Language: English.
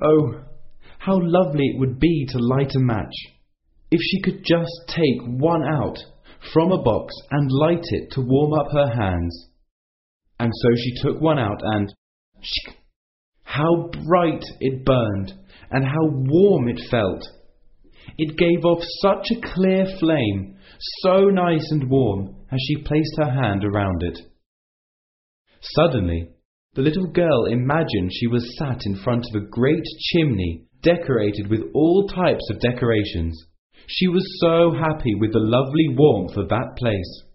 Oh, how lovely it would be to light a match! If she could just take one out from a box and light it to warm up her hands. And so she took one out and shk! How bright it burned and how warm it felt! It gave off such a clear flame, so nice and warm, as she placed her hand around it. Suddenly, the little girl imagined she was sat in front of a great chimney decorated with all types of decorations. She was so happy with the lovely warmth of that place.